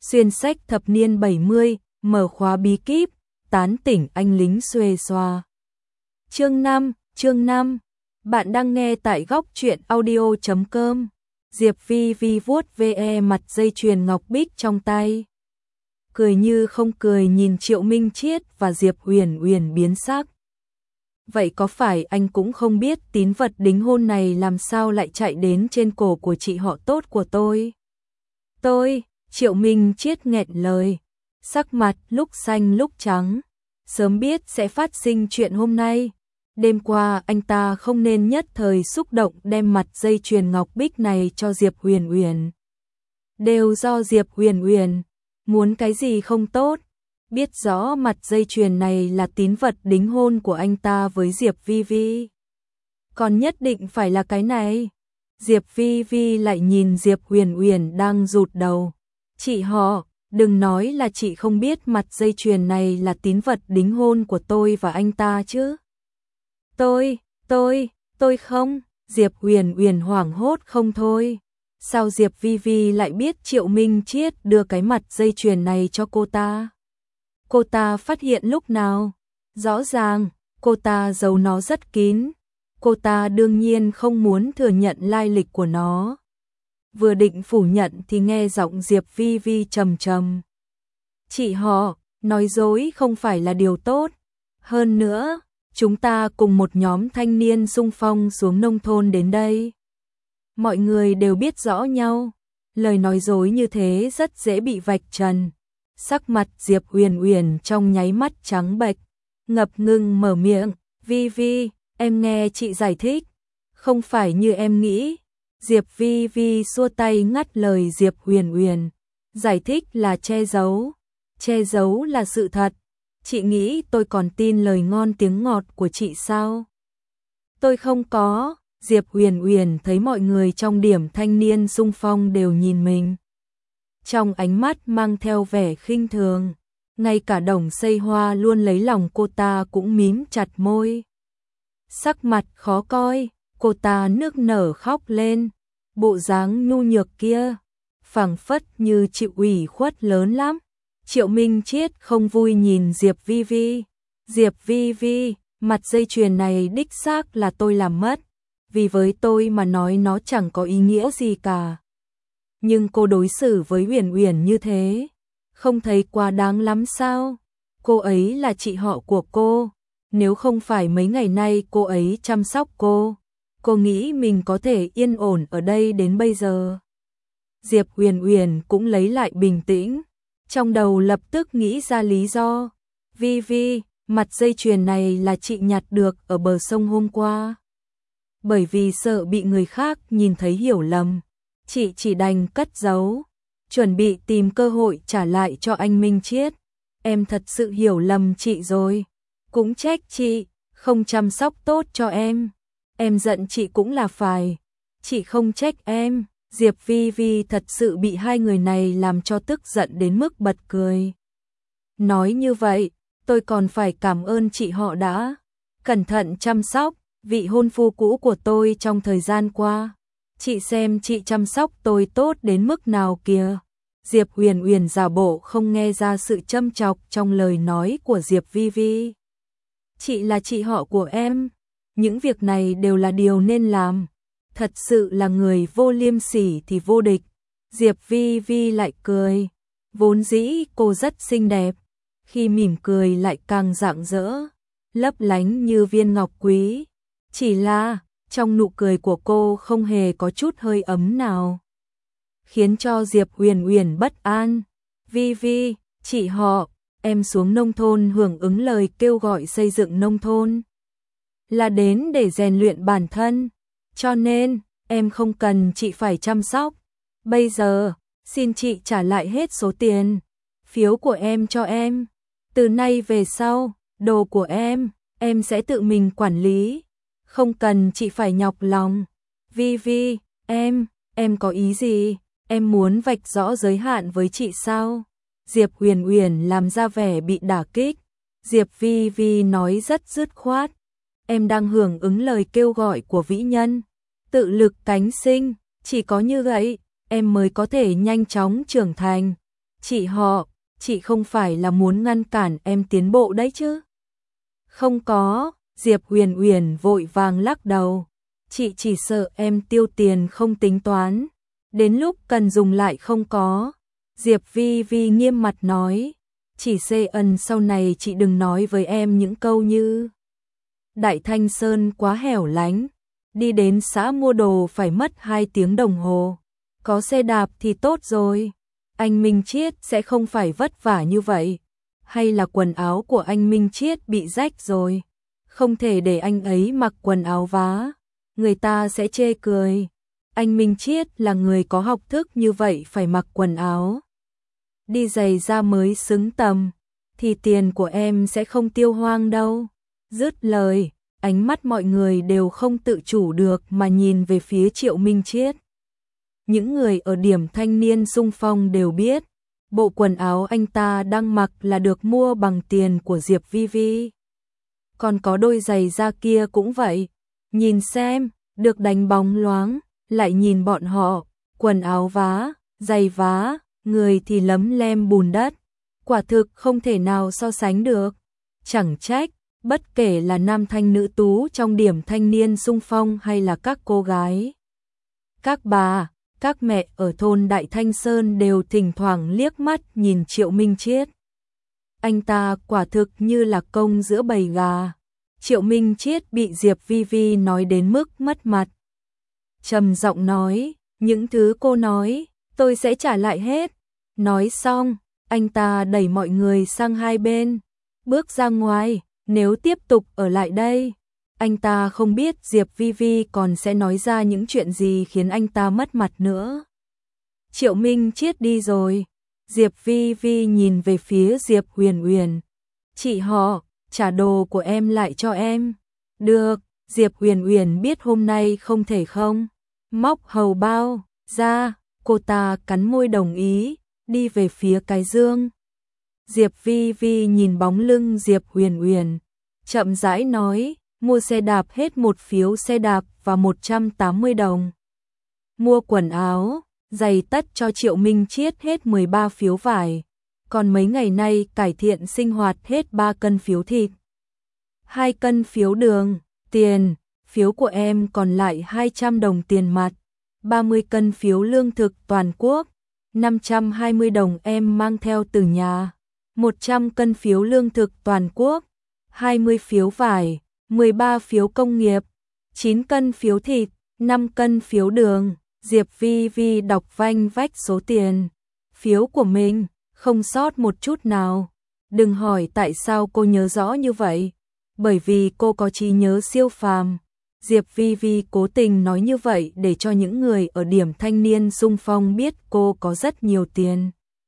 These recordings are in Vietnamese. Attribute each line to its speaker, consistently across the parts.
Speaker 1: Xuyên sách thập niên 70, mở khóa bí kíp, tán tỉnh anh lính xuề xoa. Chương 5. Bạn đang nghe tại góc truyện audio.com. Diệp Vi Vi vuốt ve mặt dây chuyền ngọc bích trong tay. Cười như không cười nhìn Triệu Minh Chiết và Diệp Huyền Huyền biến sắc. Vậy có phải anh cũng không biết tín vật đính hôn này làm sao lại chạy đến trên cổ của chị họ tốt của tôi? Triệu Minh Chiết nghẹn lời, sắc mặt lúc xanh lúc trắng. Sớm biết sẽ phát sinh chuyện hôm nay. Đêm qua anh ta không nên nhất thời xúc động đem mặt dây chuyền ngọc bích này cho Diệp Huyền Huyền. Đều do Diệp Huyền Huyền muốn cái gì không tốt, biết rõ mặt dây chuyền này là tín vật đính hôn của anh ta với Diệp Vi Vi. Còn nhất định phải là cái này. Diệp Vi Vi lại nhìn Diệp Huyền Huyền đang rụt đầu. Chị họ, đừng nói là chị không biết mặt dây chuyền này là tín vật đính hôn của tôi và anh ta chứ. Tôi không. Diệp Huyền Huyền hoảng hốt không thôi. Sao Diệp Vi Vi lại biết Triệu Minh Chiết đưa cái mặt dây chuyền này cho cô ta? Cô ta phát hiện lúc nào? Rõ ràng, cô ta giấu nó rất kín. Cô ta đương nhiên không muốn thừa nhận lai lịch của nó. Vừa định phủ nhận thì nghe giọng Diệp Vi Vi trầm trầm. Chị họ, nói dối không phải là điều tốt. Hơn nữa, chúng ta cùng một nhóm thanh niên xung phong xuống nông thôn đến đây. Mọi người đều biết rõ nhau. Lời nói dối như thế rất dễ bị vạch trần. Sắc mặt Diệp Huyền Huyền trong nháy mắt trắng bệch, ngập ngừng mở miệng. Vi Vi, em nghe chị giải thích. Không phải như em nghĩ. Diệp Vi Vi xua tay ngắt lời Diệp Huyền Huyền. Giải thích là che giấu. Che giấu là sự thật. Chị nghĩ tôi còn tin lời ngon tiếng ngọt của chị sao? Tôi không có. Diệp Huyền Huyền thấy mọi người trong điểm thanh niên xung phong đều nhìn mình. Trong ánh mắt mang theo vẻ khinh thường. Ngay cả Đồng Xây Hoa luôn lấy lòng cô ta cũng mím chặt môi. Sắc mặt khó coi, cô ta nức nở khóc lên. Bộ dáng nhu nhược kia, phảng phất như chịu ủy khuất lớn lắm. Triệu Minh Chiết không vui nhìn Diệp Vi Vi. Diệp Vi Vi, mặt dây chuyền này đích xác là tôi làm mất. Vì với tôi mà nói nó chẳng có ý nghĩa gì cả. Nhưng cô đối xử với Huyền Huyền như thế, không thấy quá đáng lắm sao? Cô ấy là chị họ của cô. Nếu không phải mấy ngày nay cô ấy chăm sóc cô nghĩ mình có thể yên ổn ở đây đến bây giờ. Diệp Huyền Huyền cũng lấy lại bình tĩnh. Trong đầu lập tức nghĩ ra lý do. Vi Vi, mặt dây chuyền này là chị nhặt được ở bờ sông hôm qua. Bởi vì sợ bị người khác nhìn thấy hiểu lầm, chị chỉ đành cất giấu, chuẩn bị tìm cơ hội trả lại cho anh Minh Chiết. Em thật sự hiểu lầm chị rồi. Cũng trách chị, không chăm sóc tốt cho em. Em giận chị cũng là phải. Chị không trách em. Diệp Vi Vi thật sự bị hai người này làm cho tức giận đến mức bật cười. Nói như vậy, tôi còn phải cảm ơn chị họ đã cẩn thận chăm sóc vị hôn phu cũ của tôi trong thời gian qua. Chị xem chị chăm sóc tôi tốt đến mức nào kìa. Diệp Huyền Huyền giả bộ không nghe ra sự châm chọc trong lời nói của Diệp Vi Vi. Chị là chị họ của em. Những việc này đều là điều nên làm. Thật sự là người vô liêm sỉ thì vô địch. Diệp Vi Vi lại cười. Vốn dĩ cô rất xinh đẹp. Khi mỉm cười lại càng rạng rỡ, lấp lánh như viên ngọc quý. Chỉ là, trong nụ cười của cô không hề có chút hơi ấm nào. Khiến cho Diệp Huyền Huyền bất an. Vi Vi, chị họ, em xuống nông thôn hưởng ứng lời kêu gọi xây dựng nông thôn. Là đến để rèn luyện bản thân. Cho nên, em không cần chị phải chăm sóc. Bây giờ, xin chị trả lại hết số tiền phiếu của em cho em. Từ nay về sau, đồ của em sẽ tự mình quản lý. Không cần chị phải nhọc lòng. Vi Vi, em có ý gì? Em muốn vạch rõ giới hạn với chị sao? Diệp Huyền Huyền làm ra vẻ bị đả kích. Diệp Vi Vi nói rất dứt khoát. Em đang hưởng ứng lời kêu gọi của vĩ nhân. Tự lực cánh sinh, chỉ có như vậy, em mới có thể nhanh chóng trưởng thành. Chị họ, chị không phải là muốn ngăn cản em tiến bộ đấy chứ? Không có, Diệp Huyền Huyền vội vàng lắc đầu. Chị chỉ sợ em tiêu tiền không tính toán, đến lúc cần dùng lại không có. Diệp Vi Vi nghiêm mặt nói, chỉ xê ân sau này chị đừng nói với em những câu như Đại Thanh Sơn quá hẻo lánh, đi đến xã mua đồ phải mất 2 tiếng đồng hồ, có xe đạp thì tốt rồi. Anh Minh Chiết sẽ không phải vất vả như vậy. Hay là quần áo của anh Minh Chiết bị rách rồi, không thể để anh ấy mặc quần áo vá, người ta sẽ chê cười. Anh Minh Chiết là người có học thức như vậy phải mặc quần áo đi giày da mới xứng tầm, thì tiền của em sẽ không tiêu hoang đâu. Dứt lời, ánh mắt mọi người đều không tự chủ được mà nhìn về phía Triệu Minh Chiết. Những người ở điểm thanh niên xung phong đều biết, bộ quần áo anh ta đang mặc là được mua bằng tiền của Diệp Vi Vi. Còn có đôi giày da kia cũng vậy, nhìn xem, được đánh bóng loáng, lại nhìn bọn họ, quần áo vá, giày vá, người thì lấm lem bùn đất, quả thực không thể nào so sánh được. Chẳng trách, bất kể là nam thanh nữ tú trong điểm thanh niên xung phong hay là các cô gái, các bà, các mẹ ở thôn Đại Thanh Sơn đều thỉnh thoảng liếc mắt nhìn Triệu Minh Chiết. Anh ta quả thực như là công giữa bầy gà. Triệu Minh Chiết bị Diệp Vi Vi nói đến mức mất mặt. Trầm giọng nói, những thứ cô nói, tôi sẽ trả lại hết. Nói xong, anh ta đẩy mọi người sang hai bên, bước ra ngoài. Nếu tiếp tục ở lại đây, anh ta không biết Diệp Vi Vi còn sẽ nói ra những chuyện gì khiến anh ta mất mặt nữa. Triệu Minh Chiết đi rồi, Diệp Vi Vi nhìn về phía Diệp Huyền Huyền. Chị họ, trả đồ của em lại cho em. Được, Diệp Huyền Huyền biết hôm nay không thể không. Móc hầu bao ra, cô ta cắn môi đồng ý, đi về phía cái dương. Diệp Vi Vi nhìn bóng lưng Diệp Huyền Huyền, chậm rãi nói, mua xe đạp hết một phiếu xe đạp và 180 đồng. Mua quần áo, giày tất cho Triệu Minh Chiết hết 13 phiếu vải. Còn mấy ngày nay cải thiện sinh hoạt hết 3 cân phiếu thịt, 2 cân phiếu đường, tiền, phiếu của em còn lại 200 đồng tiền mặt, 30 cân phiếu lương thực toàn quốc, 520 đồng em mang theo từ nhà, 100 cân phiếu lương thực toàn quốc, 20 phiếu vải, 13 phiếu công nghiệp, 9 cân phiếu thịt, 5 cân phiếu đường. Diệp Vi Vi đọc vanh vách số tiền phiếu của mình, không sót một chút nào. Đừng hỏi tại sao cô nhớ rõ như vậy, bởi vì cô có trí nhớ siêu phàm. Diệp Vi Vi cố tình nói như vậy để cho những người ở điểm thanh niên xung phong biết cô có rất nhiều tiền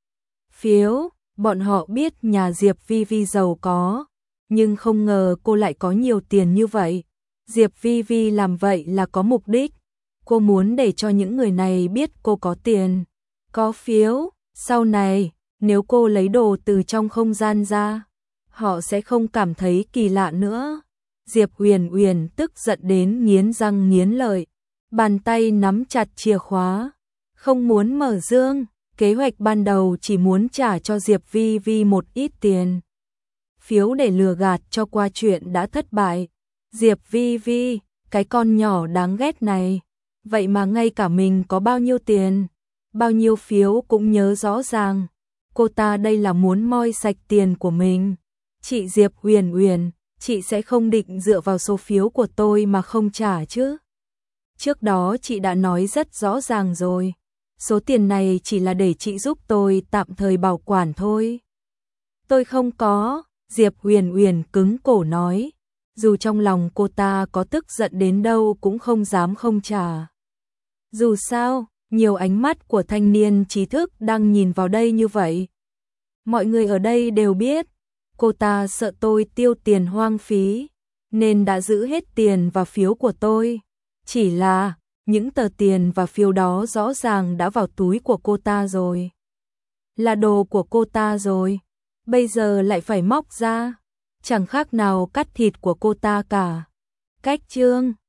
Speaker 1: phiếu. Bọn họ biết nhà Diệp Vi Vi giàu có, nhưng không ngờ cô lại có nhiều tiền như vậy. Diệp Vi Vi làm vậy là có mục đích. Cô muốn để cho những người này biết cô có tiền, có phiếu. Sau này, nếu cô lấy đồ từ trong không gian ra, họ sẽ không cảm thấy kỳ lạ nữa. Diệp Huyền Huyền tức giận đến nghiến răng nghiến lợi, bàn tay nắm chặt chìa khóa, không muốn mở dương. Kế hoạch ban đầu chỉ muốn trả cho Diệp Vi Vi một ít tiền phiếu để lừa gạt cho qua chuyện đã thất bại. Diệp Vi Vi, cái con nhỏ đáng ghét này, vậy mà ngay cả mình có bao nhiêu tiền, bao nhiêu phiếu cũng nhớ rõ ràng. Cô ta đây là muốn moi sạch tiền của mình. Chị Diệp Huyền Huyền, chị sẽ không định dựa vào số phiếu của tôi mà không trả chứ? Trước đó chị đã nói rất rõ ràng rồi, số tiền này chỉ là để chị giúp tôi tạm thời bảo quản thôi. Tôi không có, Diệp Huyền Huyền cứng cổ nói, dù trong lòng cô ta có tức giận đến đâu cũng không dám không trả. Dù sao, nhiều ánh mắt của thanh niên trí thức đang nhìn vào đây như vậy. Mọi người ở đây đều biết, cô ta sợ tôi tiêu tiền hoang phí, nên đã giữ hết tiền và phiếu của tôi. Chỉ là, những tờ tiền và phiếu đó rõ ràng đã vào túi của cô ta rồi. Là đồ của cô ta rồi, bây giờ lại phải móc ra, chẳng khác nào cắt thịt của cô ta cả. Cách chương